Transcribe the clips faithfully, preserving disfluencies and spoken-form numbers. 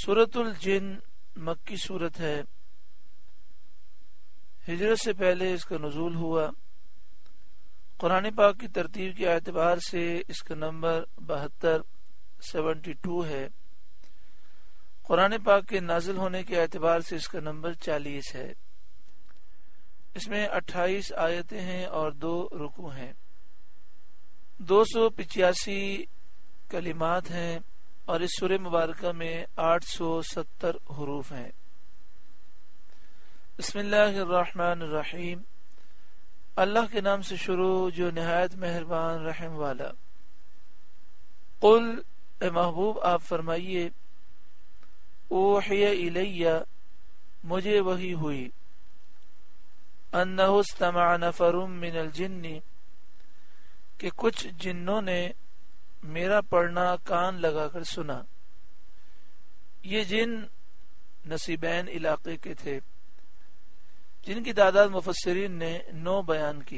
سورۃ الجن مکی سورت ہے، ہجرت سے پہلے اس کا نزول ہوا۔ قرآن پاک کی ترتیب کے اعتبار سے اس کا نمبر بہتر سیونٹی ٹو ہے۔ قرآن پاک کے نازل ہونے کے اعتبار سے اس کا نمبر چالیس ہے۔ اس میں اٹھائیس آیتیں ہیں اور دو رکوع ہیں، دو سو پچاسی کلمات ہیں، اور اس سورہ مبارکہ میں آٹھ سو ستر حروف ہیں۔ بسم اللہ الرحمن الرحیم، اللہ کے نام سے شروع جو نہایت مہربان رحم والا۔ قل، اے محبوب آپ فرمائیے، اوحی الیہ، مجھے وحی ہوئی، انہ استمع نفر من الجن، کہ کچھ جنوں نے میرا پڑھنا کان لگا کر سنا۔ یہ جن نصیبین علاقے کے تھے، جن کی تعداد مفسرین نے نو بیان کی۔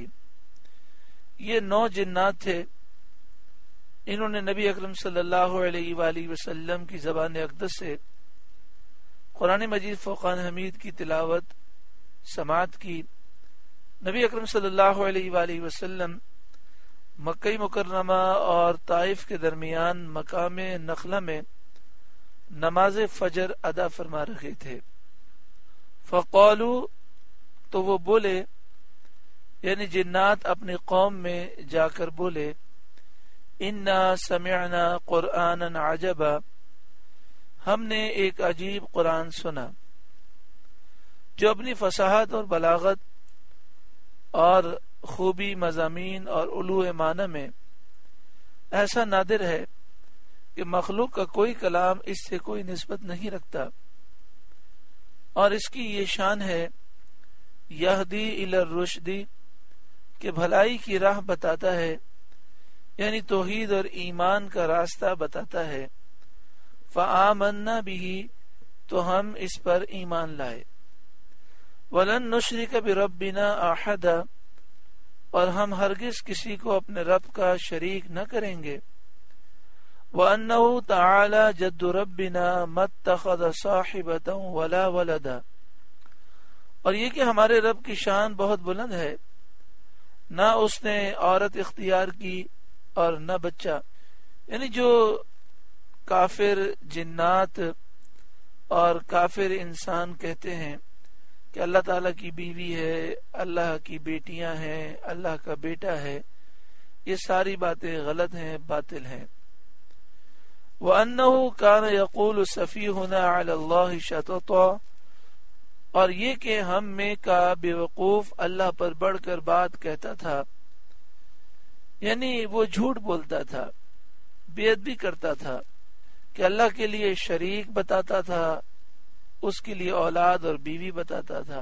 یہ نو جنات تھے، انہوں نے نبی اکرم صلی اللہ علیہ وآلہ وسلم کی زبان اقدس سے قرآن مجید فرقان حمید کی تلاوت سماعت کی۔ نبی اکرم صلی اللہ علیہ وآلہ وسلم مکہ مکرمہ اور طائف کے درمیان مقام نخلہ میں نماز فجر ادا فرما رہے تھے۔ فقالو، تو وہ بولے، یعنی جنات اپنی قوم میں جا کر بولے، انا سمعنا قرآنا عجبا، ہم نے ایک عجیب قرآن سنا جو اپنی فصاحت اور بلاغت اور خوبی مضامین اور علو معنی میں ایسا نادر ہے کہ مخلوق کا کوئی کلام اس سے کوئی نسبت نہیں رکھتا، اور اس کی یہ شان ہے، یہدی الی الرشد، کہ بھلائی کی راہ بتاتا ہے، یعنی توحید اور ایمان کا راستہ بتاتا ہے۔ فآمنا بہ، تو ہم اس پر ایمان لائے۔ ولن نشرک بربنا احدا، اور ہم ہرگز کسی کو اپنے رب کا شریک نہ کریں گے۔ وَأَنَّهُ تَعَالَى جَدُّ رَبِّنَا مَا اتَّخَذَ صَاحِبَةً وَلَا وَلَدًا، اور یہ کہ ہمارے رب کی شان بہت بلند ہے، نہ اس نے عورت اختیار کی اور نہ بچہ۔ یعنی جو کافر جنات اور کافر انسان کہتے ہیں کہ اللہ تعالیٰ کی بیوی ہے، اللہ کی بیٹیاں ہیں، اللہ کا بیٹا ہے، یہ ساری باتیں غلط ہیں، باطل ہیں۔ وَأَنَّهُ كَانَ يَقُولُ سَفِيهُنَا عَلَى اللَّهِ شَطَطًا، اور یہ کہ ہم میں کا بیوقوف اللہ پر بڑھ کر بات کہتا تھا، یعنی وہ جھوٹ بولتا تھا، بے ادبی کرتا تھا، کہ اللہ کے لیے شریک بتاتا تھا، اس کے لیے اولاد اور بیوی بتاتا تھا۔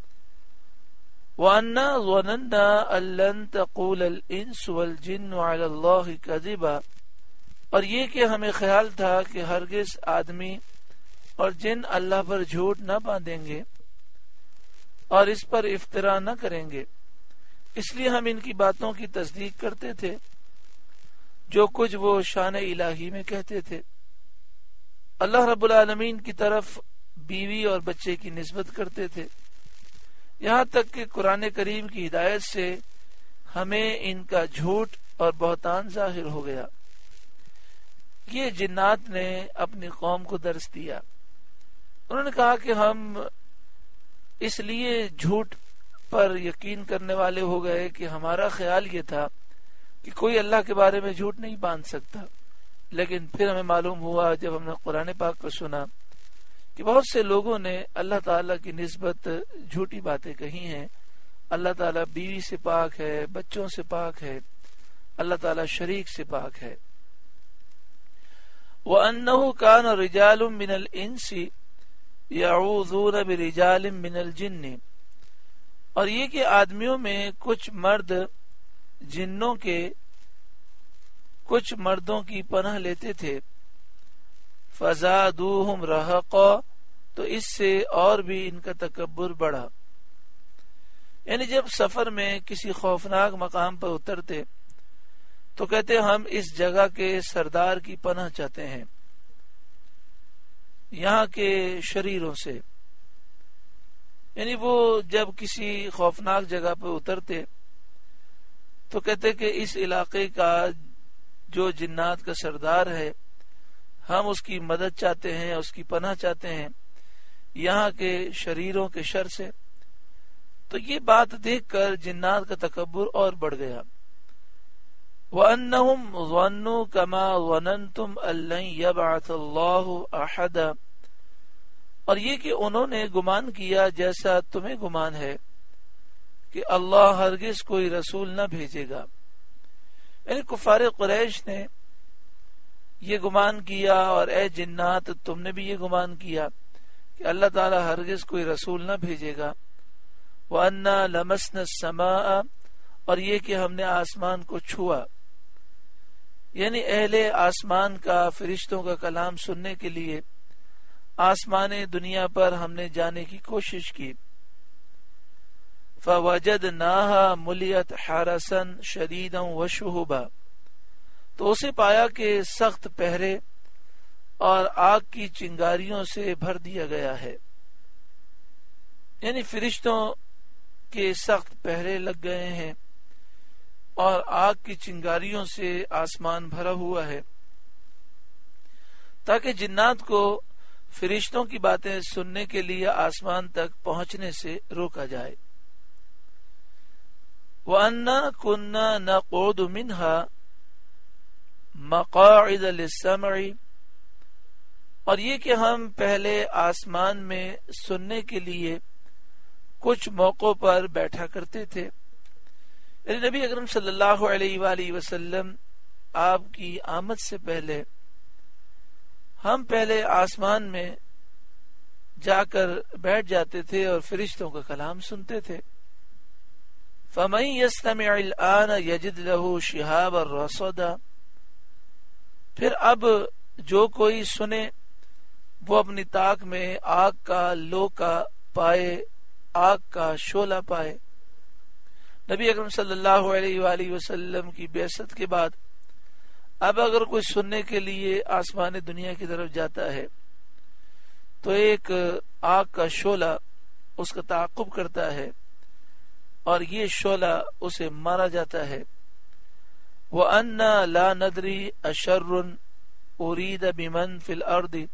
وَأَنَّا ظَنَنَّا أَن لَّن تَقُولَ الْإِنسُ وَالْجِنُّ عَلَى اللَّهِ كَذِبًا، اور یہ کہ ہمیں خیال تھا کہ ہرگز آدمی اور جن اللہ پر جھوٹ نہ باندھیں گے اور اس پر افترا نہ کریں گے، اس لیے ہم ان کی باتوں کی تصدیق کرتے تھے جو کچھ وہ شان الہی میں کہتے تھے۔ اللہ رب العالمین کی طرف بیوی اور بچے کی نسبت کرتے تھے، یہاں تک کہ قرآن کریم کی ہدایت سے ہمیں ان کا جھوٹ اور بہتان ظاہر ہو گیا۔ یہ جنات نے اپنی قوم کو درس دیا، انہوں نے کہا کہ ہم اس لیے جھوٹ پر یقین کرنے والے ہو گئے کہ ہمارا خیال یہ تھا کہ کوئی اللہ کے بارے میں جھوٹ نہیں باندھ سکتا، لیکن پھر ہمیں معلوم ہوا جب ہم نے قرآن پاک کو سنا کہ بہت سے لوگوں نے اللہ تعالیٰ کی نسبت جھوٹی باتیں کہی ہیں۔ اللہ تعالیٰ بیوی سے پاک ہے، بچوں سے پاک ہے، اللہ تعالیٰ شریک سے پاک ہے۔ وَأَنَّهُ كَانَ رِجَالٌ مِّنَ الْإِنسِ يَعُوذُونَ بِرِجَالٍ مِّنَ الْجِنِّ، اور یہ کہ آدمیوں میں کچھ مرد جنوں کے کچھ مردوں کی پناہ لیتے تھے۔ فَزَادُوهُمْ رَهَقًا، تو اس سے اور بھی ان کا تکبر بڑھا، یعنی جب سفر میں کسی خوفناک مقام پر اترتے تو کہتے ہم اس جگہ کے سردار کی پناہ چاہتے ہیں، یہاں کے شریروں سے، یعنی وہ جب کسی خوفناک جگہ پہ اترتے تو کہتے کہ اس علاقے کا جو جنات کا سردار ہے ہم اس کی مدد چاہتے ہیں، اس کی پناہ چاہتے ہیں یہاں کے شریروں کے شر سے۔ تو یہ بات دیکھ کر جنات کا تکبر اور بڑھ گیا۔ وَأَنَّهُمْ ظَنُّوا كَمَا ظَنَنْتُمْ أَن لَّن يَبْعَثَ اللَّهُ أَحَدًا، اور یہ کہ انہوں نے گمان کیا جیسا تمہیں گمان ہے کہ اللہ ہرگز کوئی رسول نہ بھیجے گا۔ یعنی کفار قریش نے یہ گمان کیا، اور اے جنات تم نے بھی یہ گمان کیا کہ اللہ تعالی ہرگز کوئی رسول نہ بھیجے گا۔ وَأَنَّا لَمَسْنَا السَّمَاءَ، اور یہ کہ ہم نے آسمان کو چھوا، یعنی اہل آسمان کا فرشتوں کا کلام سننے کے لیے آسمان دنیا پر ہم نے جانے کی کوشش کی۔ فَوَجَدْنَاهَا مُلِيَتْ حَرَسًا شَدِيدًا وَشُهُبًا، تو اسے پایا کہ سخت پہرے اور آگ کی چنگاریوں سے بھر دیا گیا ہے، یعنی فرشتوں کے سخت پہرے لگ گئے ہیں اور آگ کی چنگاریوں سے آسمان بھرا ہوا ہے، تاکہ جنات کو فرشتوں کی باتیں سننے کے لیے آسمان تک پہنچنے سے روکا جائے۔ وَأَنَّا كُنَّا نَقْعُدُ مِنْهَا مَقَاعِدَ لِلسَّمْعِ، اور یہ کہ ہم پہلے آسمان میں سننے کے لیے کچھ موقعوں پر بیٹھا کرتے تھے۔ یعنی نبی اکرم صلی اللہ علیہ وآلہ وسلم آپ کی آمد سے پہلے ہم پہلے آسمان میں جا کر بیٹھ جاتے تھے اور فرشتوں کا کلام سنتے تھے۔ فَمَن يَسْتَمِعِ الْآنَ يَجِدْ لَهُ شِهَابًا رَّصَدًا، پھر اب جو کوئی سنے وہ اپنی طاق میں آگ کا لو کا پائے، آگ کا شعلہ پائے۔ نبی اکرم صلی اللہ علیہ وآلہ وسلم کی بعثت کے بعد اب اگر کوئی سننے کے لیے آسمان دنیا کی طرف جاتا ہے تو ایک آگ کا شعلہ اس کا تعاقب کرتا ہے اور یہ شعلہ اسے مارا جاتا ہے۔ وَأَنَّا لَا نَدْرِي أَشَرٌ أُرِيدَ بِمَنْ فِي الْأَرْضِ،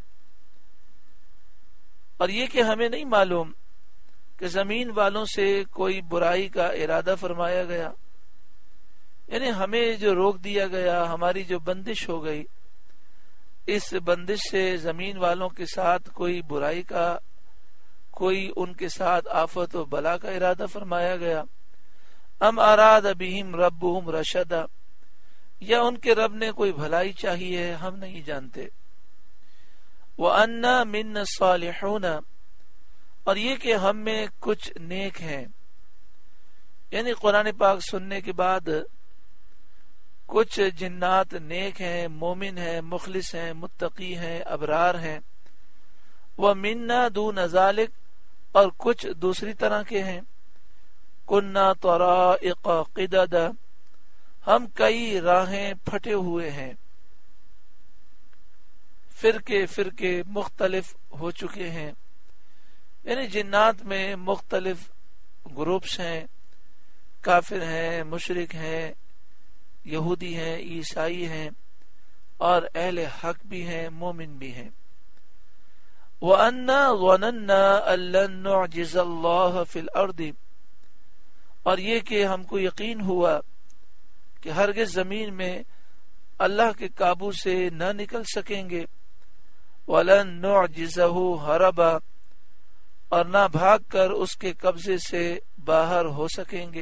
اور یہ کہ ہمیں نہیں معلوم کہ زمین والوں سے کوئی برائی کا ارادہ فرمایا گیا، یعنی ہمیں جو روک دیا گیا، ہماری جو بندش ہو گئی، اس بندش سے زمین والوں کے ساتھ کوئی برائی کا، کوئی ان کے ساتھ آفت و بلا کا ارادہ فرمایا گیا۔ ام اراد بہم ربہم رشدا، یا ان کے رب نے کوئی بھلائی چاہی ہے، ہم نہیں جانتے۔ وَأَنَّا مِنَّا الصَّالِحُونَ، اور یہ کہ ہم میں کچھ نیک ہیں، یعنی قرآن پاک سننے کے بعد کچھ جنات نیک ہیں، مومن ہیں، مخلص ہیں، متقی ہیں، ابرار ہیں۔ وَمِنَّا دُونَ ذَلِكَ، اور کچھ دوسری طرح کے ہیں۔ كُنَّا طَرَائِقَ قِدَدًا، ہم کئی راہیں پھٹے ہوئے ہیں، فرقے فرقے مختلف ہو چکے ہیں، یعنی جنات میں مختلف گروپس ہیں، کافر ہیں، مشرک ہیں، یہودی ہیں، عیسائی ہیں، اور اہل حق بھی ہیں، مومن بھی ہیں۔ وَأَنَّا ظَنَنَّا أَن لَّن نُّعْجِزَ اللَّهَ فِي الْأَرْضِ، اور یہ کہ ہم کو یقین ہوا کہ ہرگز زمین میں اللہ کے قابو سے نہ نکل سکیں گے۔ وَلَن نُّعْجِزَهُ هَرَبًا، اور نہ بھاگ کر اس کے قبضے سے باہر ہو سکیں گے۔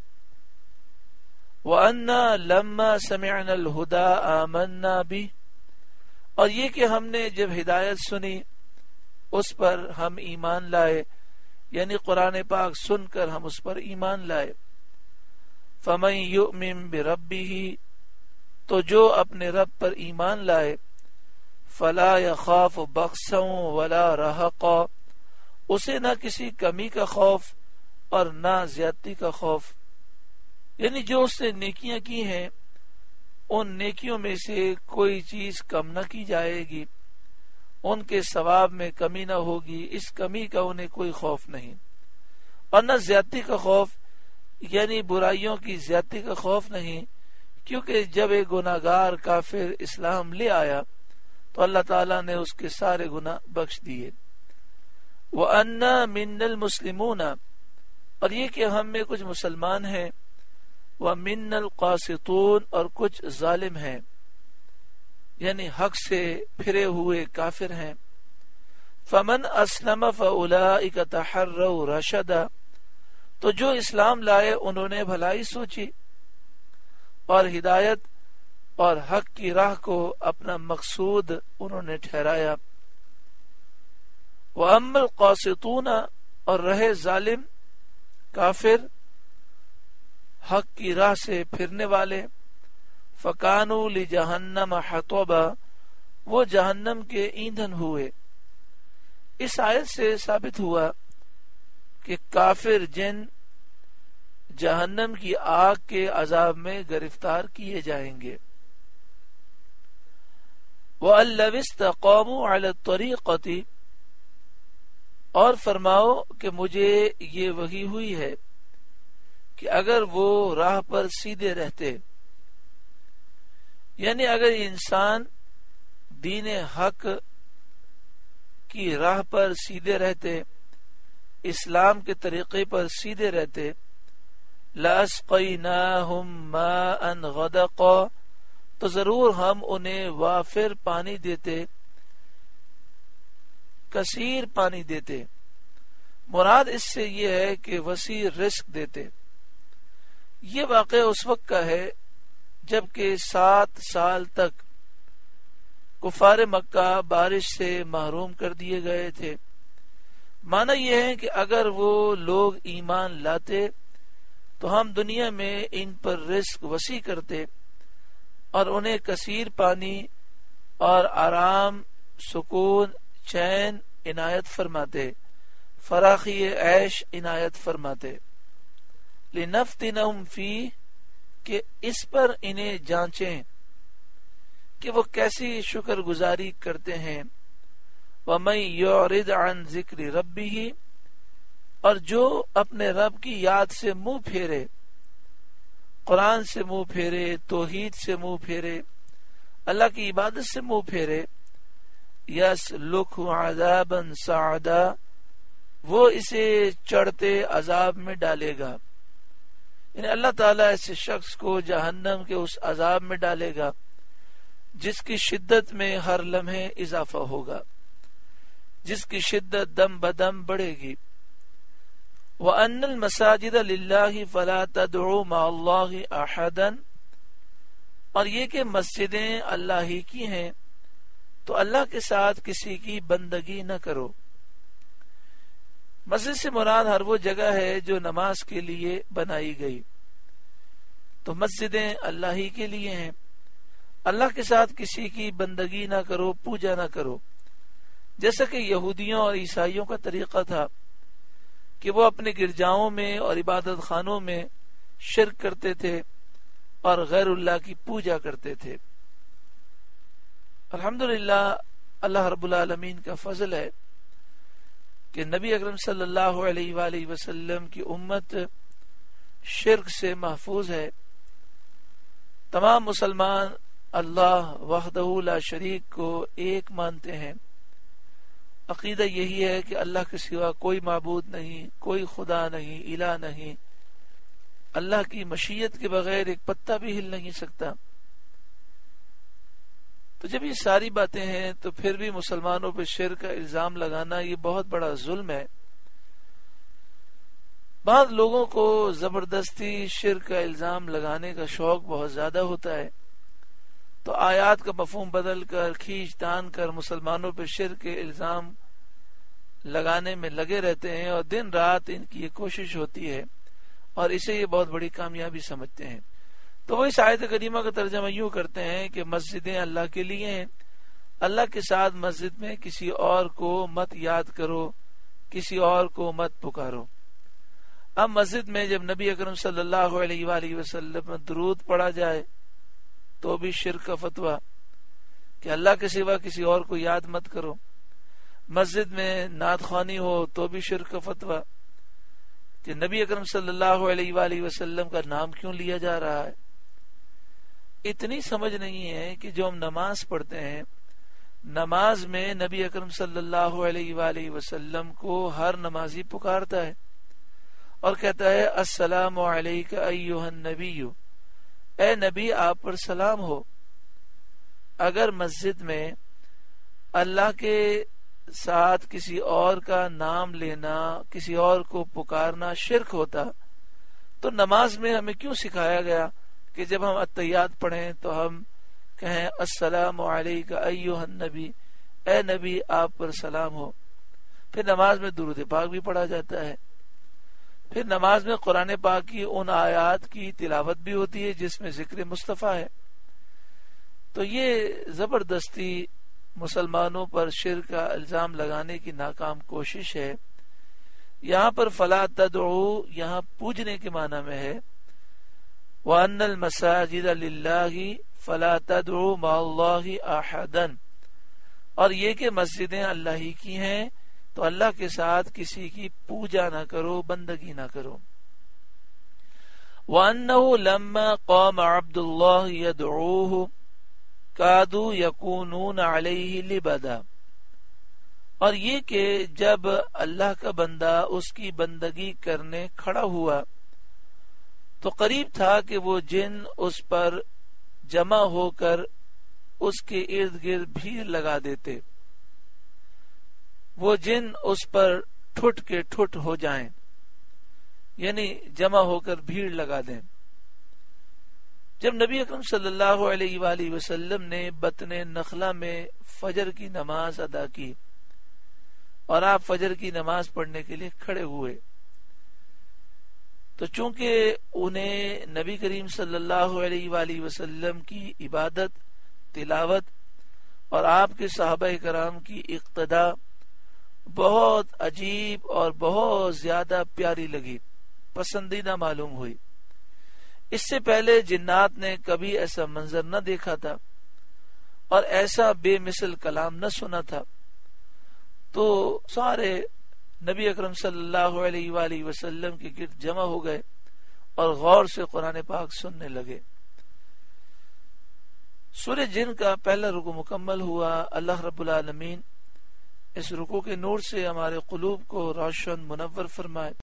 وَأَنَّا لَمَّا سَمِعْنَا الْهُدَىٰ آمَنَّا بِهِ، اور یہ کہ ہم نے جب ہدایت سنی اس پر ہم ایمان لائے، یعنی قرآن پاک سن کر ہم اس پر ایمان لائے۔ فَمَن يُؤْمِن بِرَبِّهِ، تو جو اپنے رب پر ایمان لائے، فَلَا يَخَافُ بَخْسًا وَلَا رَهَقًا، اسے نہ کسی کمی کا خوف اور نہ زیادتی کا خوف، یعنی جو اس نے نیکیاں کی ہیں ان نیکیوں میں سے کوئی چیز کم نہ کی جائے گی، ان کے ثواب میں کمی نہ ہوگی، اس کمی کا انہیں کوئی خوف نہیں، اور نہ زیادتی کا خوف، یعنی برائیوں کی زیادتی کا خوف نہیں، کیونکہ جب ایک گناہگار کافر اسلام لے آیا تو اللہ تعالیٰ نے اس کے سارے گناہ بخش دیے۔ وَأَنَّا مِنَّ الْمُسْلِمُونَ، اور یہ کہ ہم میں کچھ مسلمان ہیں، وَمِنَّ الْقَاسِطُونَ، اور کچھ ظالم ہیں، یعنی حق سے پھرے ہوئے کافر ہیں۔ فَمَنْ أَسْلَمَ فَأُولَئِكَ تَحَرَّوْا رَشَدًا، تو جو اسلام لائے انہوں نے بھلائی سوچی اور ہدایت اور حق کی راہ کو اپنا مقصود انہوں نے ٹھہرایا۔ وَأَمَّا الْقَاسِطُونَ، اور رہے ظالم کافر حق کی راہ سے پھرنے والے، فَكَانُوا لِجَهَنَّمَ حَطَبًا، وہ جہنم کے ایندھن ہوئے۔ اس آیت سے ثابت ہوا کہ کافر جن جہنم کی آگ کے عذاب میں گرفتار کیے جائیں گے۔ وَأَلَّوِ اسْتَقَامُوا عَلَى الطَّرِيقَةِ، اور فرماؤ کہ مجھے یہ وحی ہوئی ہے کہ اگر وہ راہ پر سیدھے رہتے، یعنی اگر انسان دین حق کی راہ پر سیدھے رہتے، اسلام کے طریقے پر سیدھے رہتے، لَأَسْقَيْنَاهُمْ مَاءً غَدَقًا، تو ضرور ہم انہیں وافر پانی دیتے، کثیر پانی دیتے۔ مراد اس سے یہ ہے کہ وسیع رزق دیتے۔ یہ واقعہ اس وقت کا ہے جبکہ سات سال تک کفار مکہ بارش سے محروم کر دیے گئے تھے۔ معنی یہ ہے کہ اگر وہ لوگ ایمان لاتے تو ہم دنیا میں ان پر رزق وسیع کرتے اور انہیں کثیر پانی اور آرام، سکون، چین عنایت فرماتے، فراخی عیش عنایت فرماتے۔ لِنَفْتِنَهُمْ فِيهِ، کہ اس پر انہیں جانچیں کہ وہ کیسی شکر گزاری کرتے ہیں۔ وَمَن يُعْرِضْ عَن ذِكْرِ رَبِّهِ، اور جو اپنے رب کی یاد سے منہ پھیرے، قرآن سے منہ پھیرے، توحید سے منہ پھیرے، اللہ کی عبادت سے منہ پھیرے، يَسْلُكْهُ عَذَابًا صَعَدًا، وہ اسے چڑھتے عذاب میں ڈالے گا، یعنی اللہ تعالیٰ ایسے شخص کو جہنم کے اس عذاب میں ڈالے گا جس کی شدت میں ہر لمحے اضافہ ہوگا، جس کی شدت دم بدم بڑھے گی۔ وَأَنَّ الْمَسَاجِدَ لِلَّهِ فَلَا تَدْعُوا مَعَ اللَّهِ أَحَدًا، اور یہ کہ مسجدیں اللہ ہی کی ہیں تو اللہ کے ساتھ کسی کی بندگی نہ کرو۔ مسجد سے مراد ہر وہ جگہ ہے جو نماز کے لیے بنائی گئی، تو مسجدیں اللہ ہی کے لیے ہیں۔ اللہ کے ساتھ کسی کی بندگی نہ کرو، پوجا نہ کرو، جیسا کہ یہودیوں اور عیسائیوں کا طریقہ تھا کہ وہ اپنے گرجاؤں میں اور عبادت خانوں میں شرک کرتے تھے اور غیر اللہ کی پوجا کرتے تھے۔ الحمدللہ اللہ رب العالمین کا فضل ہے کہ نبی اکرم صلی اللہ علیہ وآلہ وسلم کی امت شرک سے محفوظ ہے۔ تمام مسلمان اللہ وحدہ لا شریک کو ایک مانتے ہیں۔ عقیدہ یہی ہے کہ اللہ کے سوا کوئی معبود نہیں، کوئی خدا نہیں، الہ نہیں، اللہ کی مشیت کے بغیر ایک پتا بھی ہل نہیں سکتا۔ تو جب یہ ساری باتیں ہیں تو پھر بھی مسلمانوں پہ شرک کا الزام لگانا یہ بہت بڑا ظلم ہے۔ بعض لوگوں کو زبردستی شرک کا الزام لگانے کا شوق بہت زیادہ ہوتا ہے، تو آیات کا مفہوم بدل کر کھینچ تان کر مسلمانوں پہ شرک کے الزام لگانے میں لگے رہتے ہیں، اور دن رات ان کی یہ کوشش ہوتی ہے اور اسے یہ بہت بڑی کامیابی سمجھتے ہیں۔ تو وہ اس آیت کریمہ کا ترجمہ یوں کرتے ہیں کہ مسجدیں اللہ کے لیے ہیں، اللہ کے ساتھ مسجد میں کسی اور کو مت یاد کرو، کسی اور کو مت پکارو۔ اب مسجد میں جب نبی اکرم صلی اللہ علیہ وآلہ وسلم درود پڑھا جائے تو بھی شرک کا فتویٰ کہ اللہ کے سوا کسی اور کو یاد مت کرو۔ مسجد میں نعت خوانی ہو تو بھی شرک کا فتویٰ کہ نبی اکرم صلی اللہ علیہ وآلہ وسلم کا نام کیوں لیا جا رہا ہے. اتنی سمجھ نہیں ہے کہ جو ہم نماز پڑھتے ہیں، نماز میں نبی اکرم صلی اللہ علیہ وآلہ وسلم کو ہر نمازی پکارتا ہے اور کہتا ہے السلام علیک ایھا النبی، اے نبی آپ پر سلام ہو. اگر مسجد میں اللہ کے ساتھ کسی اور کا نام لینا، کسی اور کو پکارنا شرک ہوتا تو نماز میں ہمیں کیوں سکھایا گیا کہ جب ہم التحیات پڑھیں تو ہم کہیں السلام علیک ایھا النبی، اے نبی آپ پر سلام ہو. پھر نماز میں درود پاک بھی پڑھا جاتا ہے. پھر نماز میں قرآن پاک کی ان آیات کی تلاوت بھی ہوتی ہے جس میں ذکر مصطفیٰ ہے. تو یہ زبردستی مسلمانوں پر شرک کا الزام لگانے کی ناکام کوشش ہے. یہاں پر فلا تدعو یہاں پوجنے کے معنی میں ہے، وَأَنَّ الْمَسَاجِدَ لِلَّهِ فَلَا تَدْعُوا مَعَ اللَّهِ أَحَدًا، اور یہ کہ مسجدیں اللہ ہی کی ہیں تو اللہ کے ساتھ کسی کی پوجا نہ کرو، بندگی نہ کرو. وَأَنَّهُ لَمَّا قَامَ عَبْدُ اللَّهِ يَدْعُوهُ كَادُوا يَكُونُونَ عَلَيْهِ لِبَدًا، اور یہ کہ جب اللہ کا بندہ اس کی بندگی کرنے کھڑا ہوا تو قریب تھا کہ وہ جن اس پر جمع ہو کر اس کے ارد گرد بھیڑ لگا دیتے، وہ جن اس پر ٹھٹ کے ٹھٹ ہو جائیں، یعنی جمع ہو کر بھیڑ لگا دیں. جب نبی اکرم صلی اللہ علیہ وآلہ وسلم نے بطن نخلہ میں فجر کی نماز ادا کی اور آپ فجر کی نماز پڑھنے کے لیے کھڑے ہوئے تو چونکہ انہیں نبی کریم صلی اللہ علیہ وآلہ وسلم کی عبادت، تلاوت اور آپ کے صحابہ کرام کی اقتداء بہت عجیب اور بہت زیادہ پیاری لگی، پسندیدہ معلوم ہوئی. اس سے پہلے جنات نے کبھی ایسا منظر نہ دیکھا تھا اور ایسا بے مثل کلام نہ سنا تھا. تو سارے نبی اکرم صلی اللہ علیہ وآلہ وسلم کے گرد جمع ہو گئے اور غور سے قرآن پاک سننے لگے. سورہ جن کا پہلا رکوع مکمل ہوا. اللہ رب العالمین اس رکوع کے نور سے ہمارے قلوب کو روشن منور فرمائے.